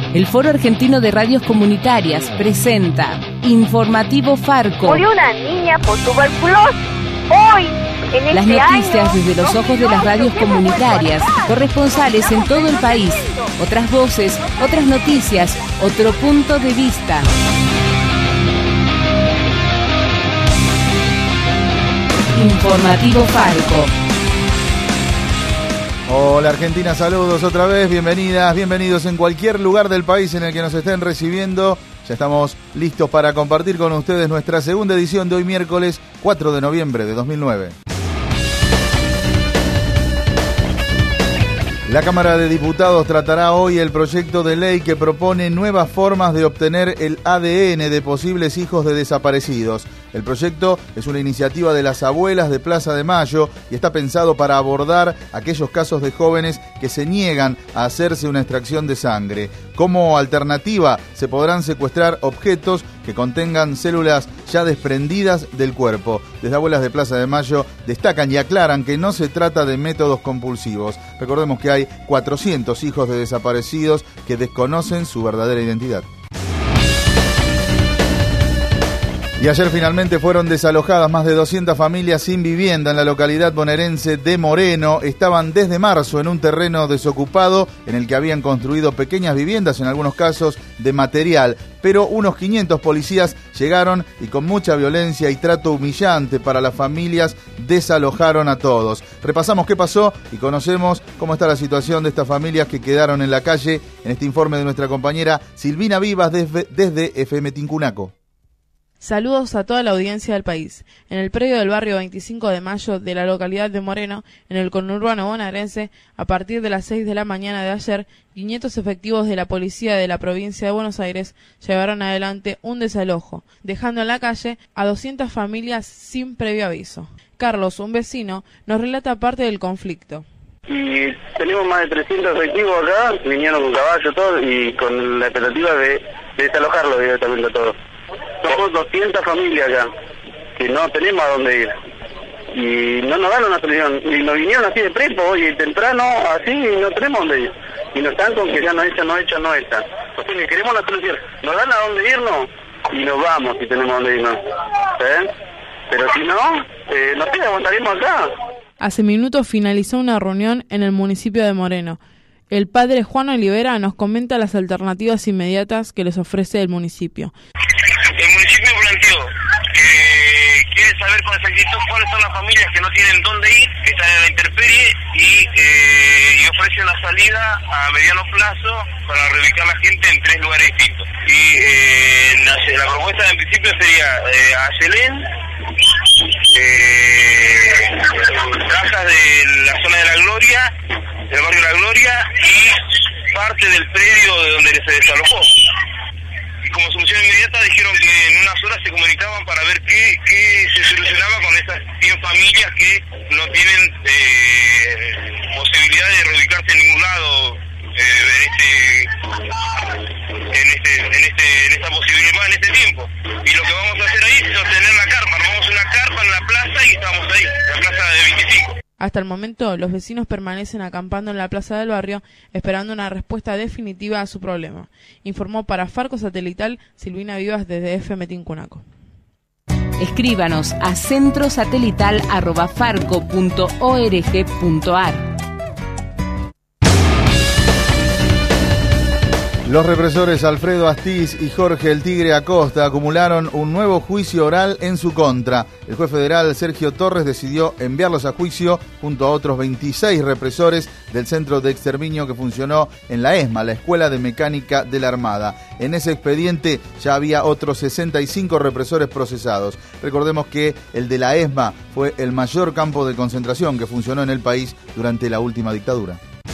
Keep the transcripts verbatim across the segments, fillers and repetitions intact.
El Foro Argentino de Radios Comunitarias presenta Informativo Farco. Murió una niña por tuberculosis. Hoy, en este Las noticias año, desde los ojos de las radios comunitarias, corresponsales en todo el país, otras voces, otras noticias, otro punto de vista. Informativo Farco. Hola Argentina, saludos otra vez, bienvenidas, bienvenidos en cualquier lugar del país en el que nos estén recibiendo. Ya estamos listos para compartir con ustedes nuestra segunda edición de hoy miércoles cuatro de noviembre de dos mil nueve. La Cámara de Diputados tratará hoy el proyecto de ley que propone nuevas formas de obtener el A D N de posibles hijos de desaparecidos. El proyecto es una iniciativa de las abuelas de Plaza de Mayo y está pensado para abordar aquellos casos de jóvenes que se niegan a hacerse una extracción de sangre. Como alternativa, se podrán secuestrar objetos que contengan células ya desprendidas del cuerpo. Desde Abuelas de Plaza de Mayo destacan y aclaran que no se trata de métodos compulsivos. Recordemos que hay cuatrocientos hijos de desaparecidos que desconocen su verdadera identidad. Y ayer finalmente fueron desalojadas más de doscientas familias sin vivienda en la localidad bonaerense de Moreno. Estaban desde marzo en un terreno desocupado en el que habían construido pequeñas viviendas, en algunos casos de material. Pero unos quinientos policías llegaron y con mucha violencia y trato humillante para las familias desalojaron a todos. Repasamos qué pasó y conocemos cómo está la situación de estas familias que quedaron en la calle en este informe de nuestra compañera Silvina Vivas desde, desde F M Tincunaco. Saludos a toda la audiencia del país. En el predio del barrio veinticinco de mayo de la localidad de Moreno, en el conurbano bonaerense, a partir de las seis de la mañana de ayer, quinientos efectivos de la policía de la provincia de Buenos Aires llevaron adelante un desalojo, dejando en la calle a doscientas familias sin previo aviso. Carlos, un vecino, nos relata parte del conflicto. Y tenemos más de trescientos efectivos acá, vinieron con caballo todo y con la expectativa de, de desalojarlo directamente a todos. Somos doscientas familias acá, que no tenemos a dónde ir. Y no nos dan una solución. Y nos vinieron así de prepo, hoy temprano, así, y no tenemos dónde ir. Y nos están con que ya no echan, no echan, no echan. O sea que queremos una solución. Nos dan a dónde irnos y nos vamos si tenemos a dónde irnos. ¿Eh? Pero si no, eh, no sé, aguantaremos acá. Hace minutos finalizó una reunión en el municipio de Moreno. El padre Juan Olivera nos comenta las alternativas inmediatas que les ofrece el municipio. El municipio planteó que quiere saber con exactitud cuáles son las familias que no tienen dónde ir, que están en la intemperie y, eh, y ofrece una salida a mediano plazo para reubicar a la gente en tres lugares distintos. Y eh, la, la propuesta en principio sería eh, a Selén, eh, casas de la zona de la Gloria, del barrio La Gloria y parte del predio de donde se desalojó. Y como solución inmediata dijeron que en unas horas se comunicaban para ver qué, qué se solucionaba con esas cien familias que no tienen eh, posibilidad de reubicarse en ningún lado eh, en este en este en este en esta posibilidad en este tiempo. Y lo que vamos a hacer ahí es sostener la carpa, armamos una carpa en la plaza y estamos ahí, en la plaza de veinticinco. Hasta el momento, los vecinos permanecen acampando en la plaza del barrio, esperando una respuesta definitiva a su problema. Informó para Farco Satelital Silvina Vivas desde F M Tincunaco. Escríbanos a centrosatelital arroba farco punto org punto ar. Los represores Alfredo Astiz y Jorge el Tigre Acosta acumularon un nuevo juicio oral en su contra. El juez federal Sergio Torres decidió enviarlos a juicio junto a otros veintiséis represores del centro de exterminio que funcionó en la ESMA, la Escuela de Mecánica de la Armada. En ese expediente ya había otros sesenta y cinco represores procesados. Recordemos que el de la ESMA fue el mayor campo de concentración que funcionó en el país durante la última dictadura.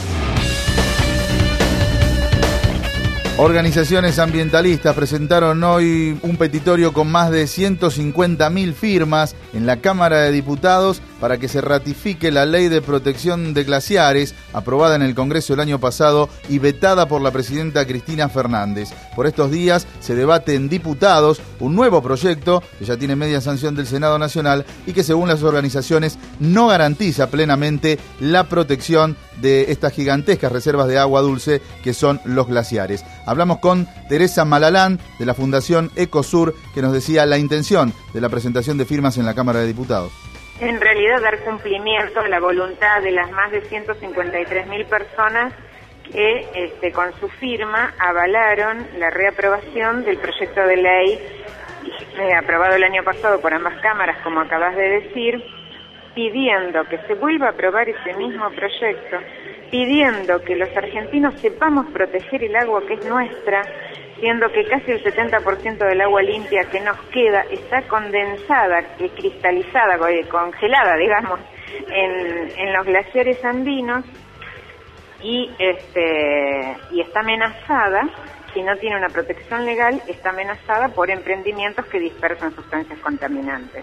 Organizaciones ambientalistas presentaron hoy un petitorio con más de ciento cincuenta mil firmas en la Cámara de Diputados para que se ratifique la Ley de Protección de Glaciares, aprobada en el Congreso el año pasado y vetada por la presidenta Cristina Fernández. Por estos días se debate en diputados un nuevo proyecto que ya tiene media sanción del Senado Nacional y que, según las organizaciones, no garantiza plenamente la protección de estas gigantescas reservas de agua dulce que son los glaciares. Hablamos con Teresa Malalán de la Fundación Ecosur, que nos decía la intención de la presentación de firmas en la Cámara de Diputados. En realidad, dar cumplimiento a la voluntad de las más de ciento cincuenta y tres mil personas que este, con su firma avalaron la reaprobación del proyecto de ley eh, aprobado el año pasado por ambas cámaras, como acabas de decir, pidiendo que se vuelva a aprobar ese mismo proyecto, pidiendo que los argentinos sepamos proteger el agua que es nuestra, siendo que casi el setenta por ciento del agua limpia que nos queda está condensada, cristalizada, congelada, digamos, en, en los glaciares andinos y, este, y está amenazada, si no tiene una protección legal, está amenazada por emprendimientos que dispersan sustancias contaminantes.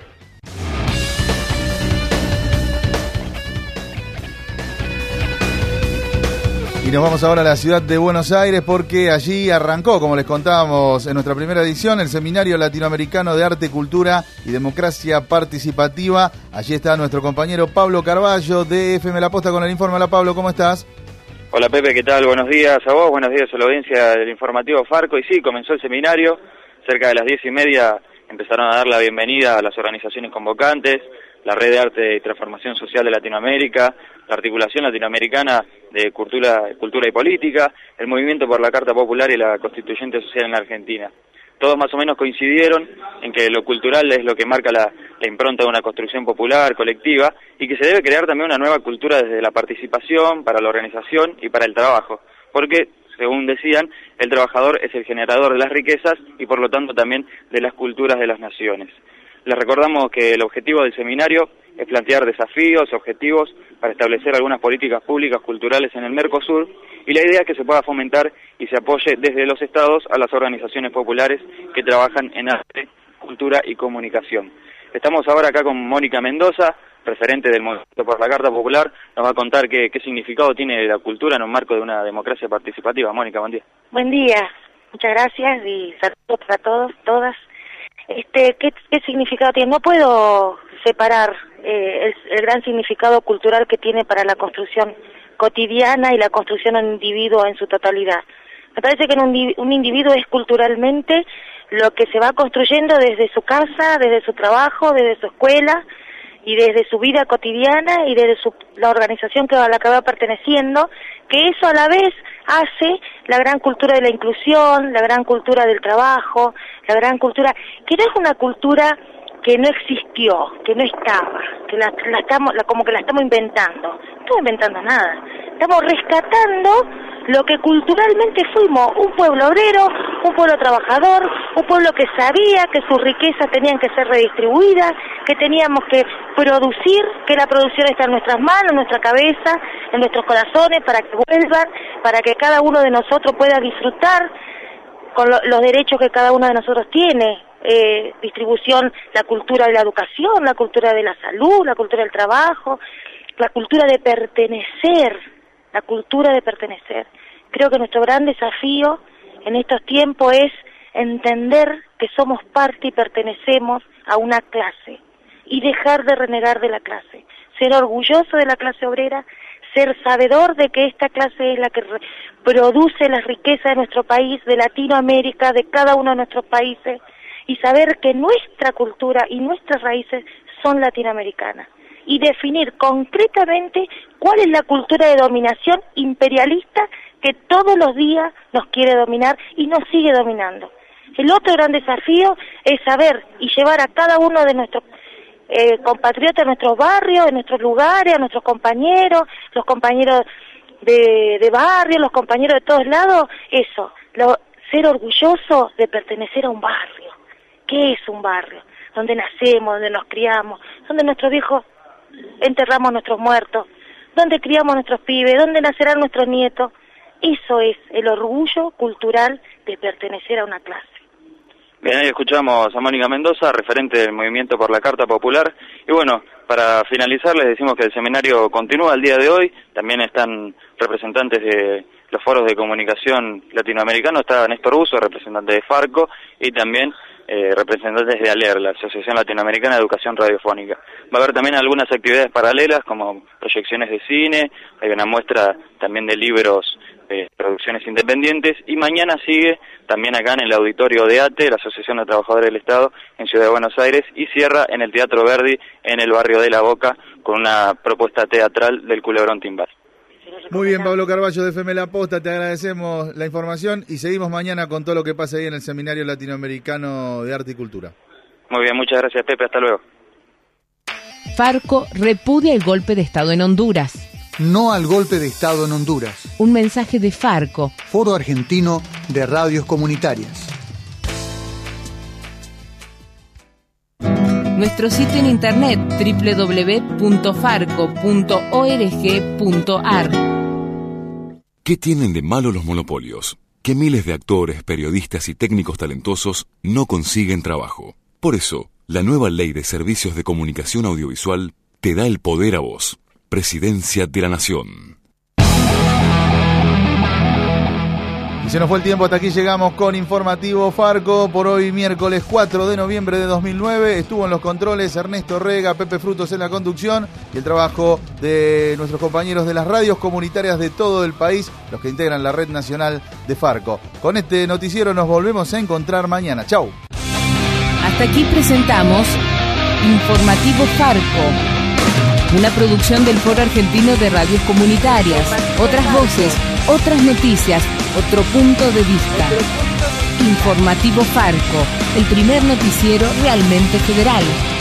Y nos vamos ahora a la ciudad de Buenos Aires porque allí arrancó, como les contábamos en nuestra primera edición, el Seminario Latinoamericano de Arte, Cultura y Democracia Participativa. Allí está nuestro compañero Pablo Carballo de F M La Posta con el informe. Hola Pablo, ¿cómo estás? Hola Pepe, ¿qué tal? Buenos días a vos, buenos días a la audiencia del informativo Farco. Y sí, comenzó el seminario, cerca de las diez y media empezaron a dar la bienvenida a las organizaciones convocantes, la Red de Arte y Transformación Social de Latinoamérica, la Articulación Latinoamericana de Cultura, Cultura y Política, el Movimiento por la Carta Popular y la Constituyente Social en la Argentina. Todos más o menos coincidieron en que lo cultural es lo que marca la, la impronta de una construcción popular, colectiva, y que se debe crear también una nueva cultura desde la participación, para la organización y para el trabajo, porque, según decían, el trabajador es el generador de las riquezas y por lo tanto también de las culturas de las naciones. Les recordamos que el objetivo del seminario es plantear desafíos, objetivos para establecer algunas políticas públicas culturales en el Mercosur, y la idea es que se pueda fomentar y se apoye desde los estados a las organizaciones populares que trabajan en arte, cultura y comunicación. Estamos ahora acá con Mónica Mendoza, referente del Movimiento por la Carta Popular. Nos va a contar qué, qué significado tiene la cultura en un marco de una democracia participativa. Mónica, buen día. Buen día, muchas gracias y saludos para todos, todas. Este, ¿qué, qué significado tiene? No puedo separar eh, el, el gran significado cultural que tiene para la construcción cotidiana y la construcción de un individuo en su totalidad. Me parece que un, un individuo es culturalmente lo que se va construyendo desde su casa, desde su trabajo, desde su escuela y desde su vida cotidiana y desde su, la organización que a la que va perteneciendo, que eso a la vez hace la gran cultura de la inclusión, la gran cultura del trabajo, la gran cultura, que no es una cultura que no existió, que no estaba, que la, la estamos, la, como que la estamos inventando. No estamos inventando nada, estamos rescatando lo que culturalmente fuimos, un pueblo obrero, un pueblo trabajador, un pueblo que sabía que sus riquezas tenían que ser redistribuidas, que teníamos que producir, que la producción está en nuestras manos, en nuestra cabeza, en nuestros corazones, para que vuelvan, para que cada uno de nosotros pueda disfrutar con lo, los derechos que cada uno de nosotros tiene, eh, distribución, la cultura de la educación, la cultura de la salud, la cultura del trabajo, la cultura de pertenecer, la cultura de pertenecer. Creo que nuestro gran desafío en estos tiempos es entender que somos parte y pertenecemos a una clase y dejar de renegar de la clase, ser orgulloso de la clase obrera, ser sabedor de que esta clase es la que re- produce las riquezas de nuestro país, de Latinoamérica, de cada uno de nuestros países, y saber que nuestra cultura y nuestras raíces son latinoamericanas, y definir concretamente cuál es la cultura de dominación imperialista que todos los días nos quiere dominar y nos sigue dominando. El otro gran desafío es saber y llevar a cada uno de nuestros eh, compatriotas, a nuestros barrios, en nuestros lugares, a nuestros compañeros, los compañeros de, de barrio, los compañeros de todos lados, eso, lo, ser orgulloso de pertenecer a un barrio. ¿Qué es un barrio? Donde nacemos, donde nos criamos, donde nuestros viejos enterramos a nuestros muertos, donde criamos a nuestros pibes, donde nacerán nuestros nietos. Eso es el orgullo cultural de pertenecer a una clase. Bien, ahí escuchamos a Mónica Mendoza, referente del Movimiento por la Carta Popular. Y bueno, para finalizar les decimos que el seminario continúa el día de hoy. También están representantes de los foros de comunicación latinoamericanos. Está Néstor Busso, representante de Farco, y también eh, representantes de ALER, la Asociación Latinoamericana de Educación Radiofónica. Va a haber también algunas actividades paralelas como proyecciones de cine, hay una muestra también de libros, eh, producciones independientes, y mañana sigue también acá en el auditorio de ATE, la Asociación de Trabajadores del Estado en Ciudad de Buenos Aires, y cierra en el Teatro Verdi en el barrio de La Boca con una propuesta teatral del Culebrón Timbal. Muy bien, Pablo Carballo de F M La Posta, te agradecemos la información y seguimos mañana con todo lo que pasa ahí en el Seminario Latinoamericano de Arte y Cultura. Muy bien, muchas gracias, Pepe, hasta luego. Farco repudia el golpe de Estado en Honduras. No al golpe de Estado en Honduras. Un mensaje de Farco. Foro Argentino de Radios Comunitarias. Nuestro sitio en internet doble u doble u doble u punto farco punto org punto a r. ¿Qué tienen de malo los monopolios? Que miles de actores, periodistas y técnicos talentosos no consiguen trabajo. Por eso, la nueva Ley de Servicios de Comunicación Audiovisual te da el poder a vos. Presidencia de la Nación. Y se nos fue el tiempo, hasta aquí llegamos con Informativo Farco por hoy miércoles cuatro de noviembre de dos mil nueve. Estuvo en los controles Ernesto Rega, Pepe Frutos en la conducción y el trabajo de nuestros compañeros de las radios comunitarias de todo el país, los que integran la red nacional de Farco. Con este noticiero nos volvemos a encontrar mañana. Chau. Hasta aquí presentamos Informativo Farco, una producción del Foro Argentino de Radios Comunitarias. Otras voces, otras noticias, otro punto de vista. Informativo Farco, el primer noticiero realmente federal.